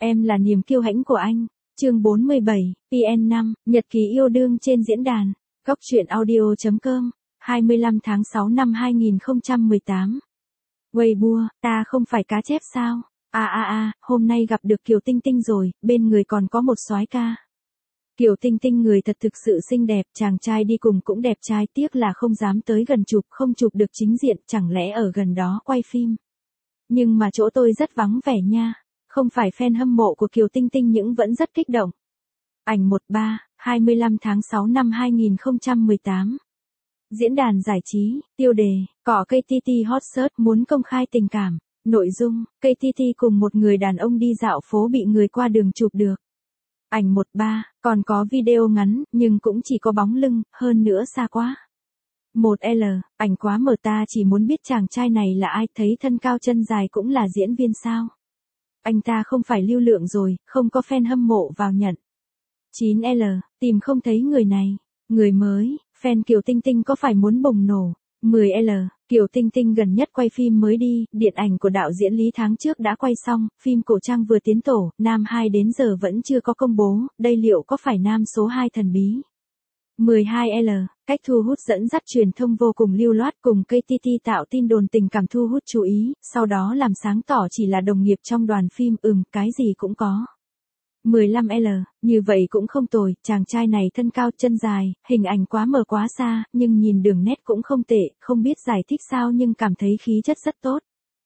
Em là niềm kiêu hãnh của anh. Chương 47, PN5, Nhật ký yêu đương trên diễn đàn. Góc truyện audio.com, 25 tháng 6 năm 2018. Weibo, ta không phải cá chép sao? Hôm nay gặp được Kiều Tinh Tinh rồi, bên người còn có một soái ca. Kiều Tinh Tinh người thật thực sự xinh đẹp, chàng trai đi cùng cũng đẹp trai, tiếc là không dám tới gần chụp, không chụp được chính diện, chẳng lẽ ở gần đó quay phim. Nhưng mà chỗ tôi rất vắng vẻ nha. Không phải fan hâm mộ của Kiều Tinh Tinh nhưng vẫn rất kích động. Ảnh 13, 25 tháng 6 năm 2018. Diễn đàn giải trí, tiêu đề, cỏ KTT hot search muốn công khai tình cảm. Nội dung, KTT cùng một người đàn ông đi dạo phố bị người qua đường chụp được. Ảnh 13, còn có video ngắn, nhưng cũng chỉ có bóng lưng, hơn nữa xa quá. 1L, ảnh quá mờ, ta chỉ muốn biết chàng trai này là ai, thấy thân cao chân dài cũng là diễn viên sao. Anh ta không phải lưu lượng rồi, không có fan hâm mộ vào nhận. 9L, tìm không thấy người này. Người mới, fan Kiều Tinh Tinh có phải muốn bùng nổ. 10L, Kiều Tinh Tinh gần nhất quay phim mới đi, điện ảnh của đạo diễn Lý tháng trước đã quay xong, phim cổ trang vừa tiến tổ, nam 2 đến giờ vẫn chưa có công bố, đây liệu có phải nam số 2 thần bí. 12L, cách thu hút dẫn dắt truyền thông vô cùng lưu loát, cùng KTT tạo tin đồn tình cảm thu hút chú ý, sau đó làm sáng tỏ chỉ là đồng nghiệp trong đoàn phim, cái gì cũng có. 15L, như vậy cũng không tồi, chàng trai này thân cao chân dài, hình ảnh quá mờ quá xa, nhưng nhìn đường nét cũng không tệ, không biết giải thích sao nhưng cảm thấy khí chất rất tốt.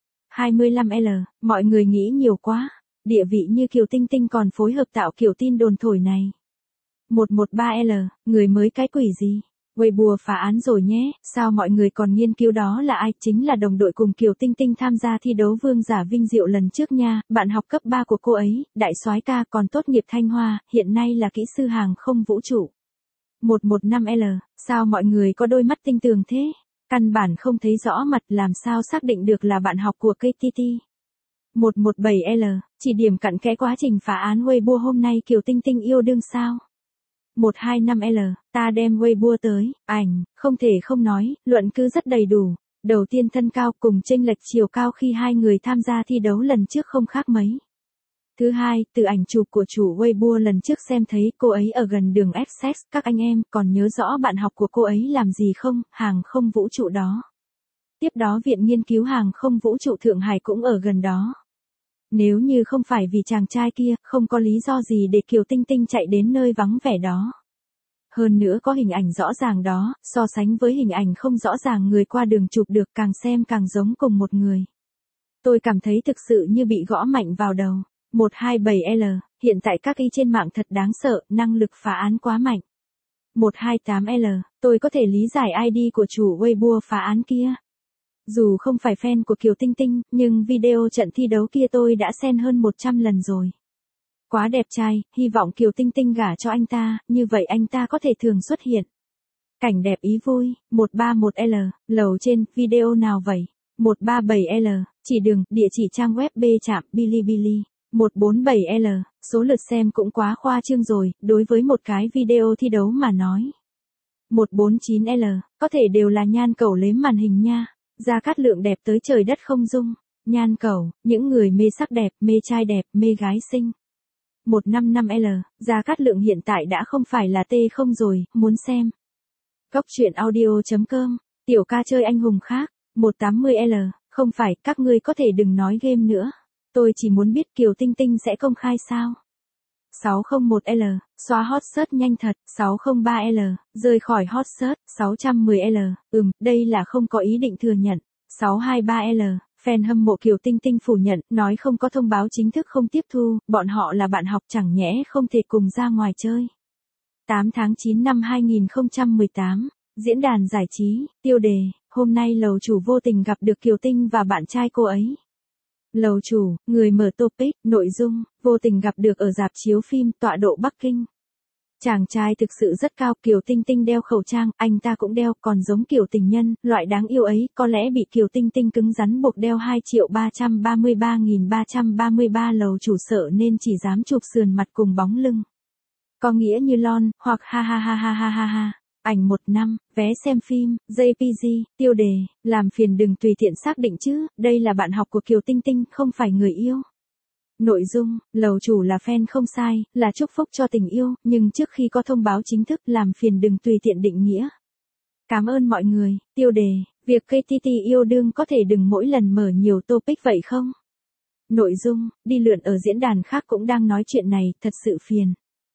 25L, mọi người nghĩ nhiều quá, địa vị như Kiều Tinh Tinh còn phối hợp tạo kiểu tin đồn thổi này. 113L, người mới cái quỷ gì? Weibo phá án rồi nhé, sao mọi người còn nghiên cứu đó là ai? Chính là đồng đội cùng Kiều Tinh Tinh tham gia thi đấu Vương giả Vinh Diệu lần trước nha, bạn học cấp 3 của cô ấy, đại soái ca, còn tốt nghiệp Thanh Hoa, hiện nay là kỹ sư hàng không vũ trụ. 115L, sao mọi người có đôi mắt tinh tường thế? Căn bản không thấy rõ mặt, làm sao xác định được là bạn học của KTT. 117L, chỉ điểm cặn kẽ quá trình phá án Weibo hôm nay Kiều Tinh Tinh yêu đương sao? 125L, ta đem Weibo tới, ảnh, không thể không nói, luận cứ rất đầy đủ. Đầu tiên thân cao cùng chênh lệch chiều cao khi hai người tham gia thi đấu lần trước không khác mấy. Thứ hai, từ ảnh chụp của chủ Weibo lần trước xem thấy cô ấy ở gần đường Essex, các anh em còn nhớ rõ bạn học của cô ấy làm gì không, hàng không vũ trụ đó. Tiếp đó Viện Nghiên cứu Hàng không Vũ trụ Thượng Hải cũng ở gần đó. Nếu như không phải vì chàng trai kia, không có lý do gì để Kiều Tinh Tinh chạy đến nơi vắng vẻ đó. Hơn nữa có hình ảnh rõ ràng đó, so sánh với hình ảnh không rõ ràng người qua đường chụp được, càng xem càng giống cùng một người. Tôi cảm thấy thực sự như bị gõ mạnh vào đầu. 127L, hiện tại các y trên mạng thật đáng sợ, năng lực phá án quá mạnh. 128L, tôi có thể lý giải ID của chủ Weibo phá án kia. Dù không phải fan của Kiều Tinh Tinh, nhưng video trận thi đấu kia tôi đã xem hơn 100 lần rồi. Quá đẹp trai, hy vọng Kiều Tinh Tinh gả cho anh ta, như vậy anh ta có thể thường xuất hiện. Cảnh đẹp ý vui, 131L, lầu trên, video nào vậy? 137L, chỉ đường, địa chỉ trang web B trạm, Bilibili. 147L, số lượt xem cũng quá khoa trương rồi, đối với một cái video thi đấu mà nói. 149L, có thể đều là nhan cẩu lếm màn hình nha. Gia Cát Lượng đẹp tới trời đất không dung. Nhan cẩu, những người mê sắc đẹp, mê trai đẹp, mê gái xinh. 155L, Gia Cát Lượng hiện tại đã không phải là T0 rồi, muốn xem. Góc truyện audio.com, tiểu ca chơi anh hùng khác. 180L, không phải, các ngươi có thể đừng nói game nữa. Tôi chỉ muốn biết Kiều Tinh Tinh sẽ công khai sao. 601L, xóa hot search nhanh thật. 603L, rời khỏi hot search. 610L, đây là không có ý định thừa nhận. 623L, fan hâm mộ Kiều Tinh Tinh phủ nhận, nói không có thông báo chính thức không tiếp thu, bọn họ là bạn học chẳng nhẽ không thể cùng ra ngoài chơi. 8 tháng 9 năm 2018, diễn đàn giải trí, tiêu đề, hôm nay lầu chủ vô tình gặp được Kiều Tinh và bạn trai cô ấy. Lầu chủ, người mở topic, nội dung, vô tình gặp được ở rạp chiếu phim, tọa độ Bắc Kinh. Chàng trai thực sự rất cao, Kiều Tinh Tinh đeo khẩu trang, anh ta cũng đeo, còn giống kiểu tình nhân, loại đáng yêu ấy, có lẽ bị Kiều Tinh Tinh cứng rắn buộc đeo 2.333.333 lầu chủ sợ nên chỉ dám chụp sườn mặt cùng bóng lưng. Có nghĩa như lon, hoặc ha ha ha ha ha ha ha. Ảnh 15, vé xem phim, JPG, tiêu đề, làm phiền đừng tùy tiện xác định chứ, đây là bạn học của Kiều Tinh Tinh, không phải người yêu. Nội dung, lầu chủ là fan không sai, là chúc phúc cho tình yêu, nhưng trước khi có thông báo chính thức làm phiền đừng tùy tiện định nghĩa. Cảm ơn mọi người, tiêu đề, việc KTT yêu đương có thể đừng mỗi lần mở nhiều topic vậy không? Nội dung, đi lượn ở diễn đàn khác cũng đang nói chuyện này, thật sự phiền.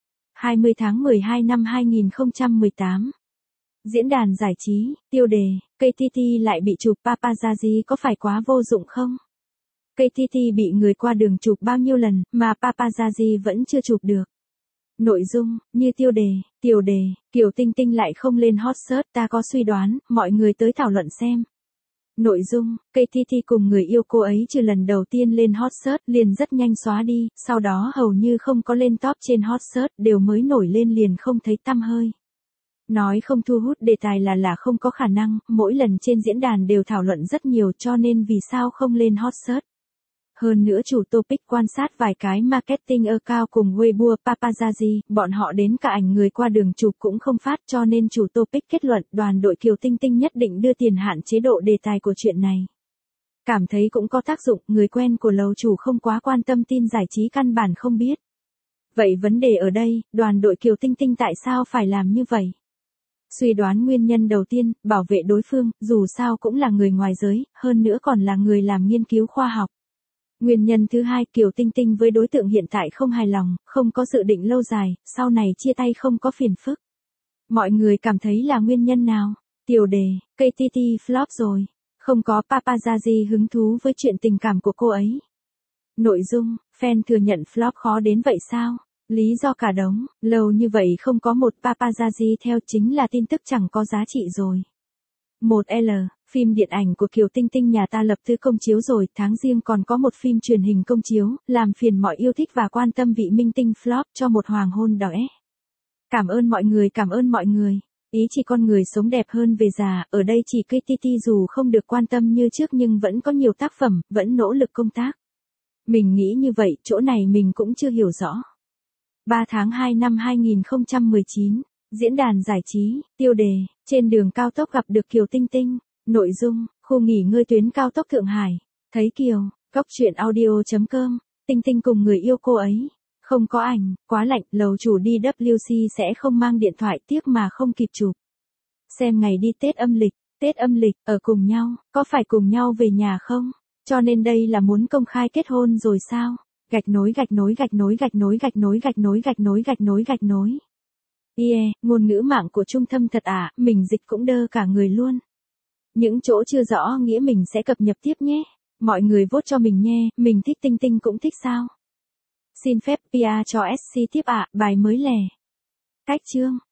20 tháng 12 năm 2018. Diễn đàn giải trí, tiêu đề, KTT lại bị chụp paparazzi có phải quá vô dụng không? KTT bị người qua đường chụp bao nhiêu lần mà paparazzi vẫn chưa chụp được. Nội dung, như tiêu đề, Kiều Tinh Tinh lại không lên hot search, ta có suy đoán, mọi người tới thảo luận xem. Nội dung, KTT cùng người yêu cô ấy trừ lần đầu tiên lên hot search liền rất nhanh xóa đi, sau đó hầu như không có lên top trên hot search, đều mới nổi lên liền không thấy tăm hơi. Nói không thu hút đề tài là không có khả năng, mỗi lần trên diễn đàn đều thảo luận rất nhiều cho nên vì sao không lên hot search. Hơn nữa chủ topic quan sát vài cái marketing account cùng Weibo paparazzi, bọn họ đến cả ảnh người qua đường chụp cũng không phát cho nên chủ topic kết luận đoàn đội Kiều Tinh Tinh nhất định đưa tiền hạn chế độ đề tài của chuyện này. Cảm thấy cũng có tác dụng, người quen của lầu chủ không quá quan tâm tin giải trí căn bản không biết. Vậy vấn đề ở đây, đoàn đội Kiều Tinh Tinh tại sao phải làm như vậy? Suy đoán nguyên nhân đầu tiên, bảo vệ đối phương, dù sao cũng là người ngoài giới, hơn nữa còn là người làm nghiên cứu khoa học. Nguyên nhân thứ hai, Kiều Tinh Tinh với đối tượng hiện tại không hài lòng, không có dự định lâu dài, sau này chia tay không có phiền phức. Mọi người cảm thấy là nguyên nhân nào? Tiêu đề, KTT flop rồi. Không có paparazzi hứng thú với chuyện tình cảm của cô ấy. Nội dung, fan thừa nhận flop khó đến vậy sao? Lý do cả đống, lâu như vậy không có một paparazzi theo chính là tin tức chẳng có giá trị rồi. 1L, phim điện ảnh của Kiều Tinh Tinh nhà ta lập tức công chiếu rồi, tháng riêng còn có một phim truyền hình công chiếu, làm phiền mọi yêu thích và quan tâm vị minh tinh flop cho một hoàng hôn đỏ. Cảm ơn mọi người. Ý chỉ con người sống đẹp hơn về già, ở đây chỉ KTT dù không được quan tâm như trước nhưng vẫn có nhiều tác phẩm, vẫn nỗ lực công tác. Mình nghĩ như vậy, chỗ này mình cũng chưa hiểu rõ. 3 tháng 2 năm 2019, diễn đàn giải trí, tiêu đề, trên đường cao tốc gặp được Kiều Tinh Tinh. Nội dung, khu nghỉ ngơi tuyến cao tốc Thượng Hải. Thấy Kiều, góc chuyện audio.com, Tinh Tinh cùng người yêu cô ấy. Không có ảnh, quá lạnh, lầu chủ đi WC sẽ không mang điện thoại tiếc mà không kịp chụp. Xem ngày đi Tết âm lịch, ở cùng nhau, có phải cùng nhau về nhà không? Cho nên đây là muốn công khai kết hôn rồi sao? Gạch nối. Ngôn ngữ mạng của Trung Thâm thật à, mình dịch cũng đơ cả người luôn. Những chỗ chưa rõ nghĩa mình sẽ cập nhật tiếp nhé. Mọi người vote cho mình nhé, mình thích Tinh Tinh cũng thích sao? Xin phép PR cho SC tiếp ạ, bài mới lẻ. Cách chương.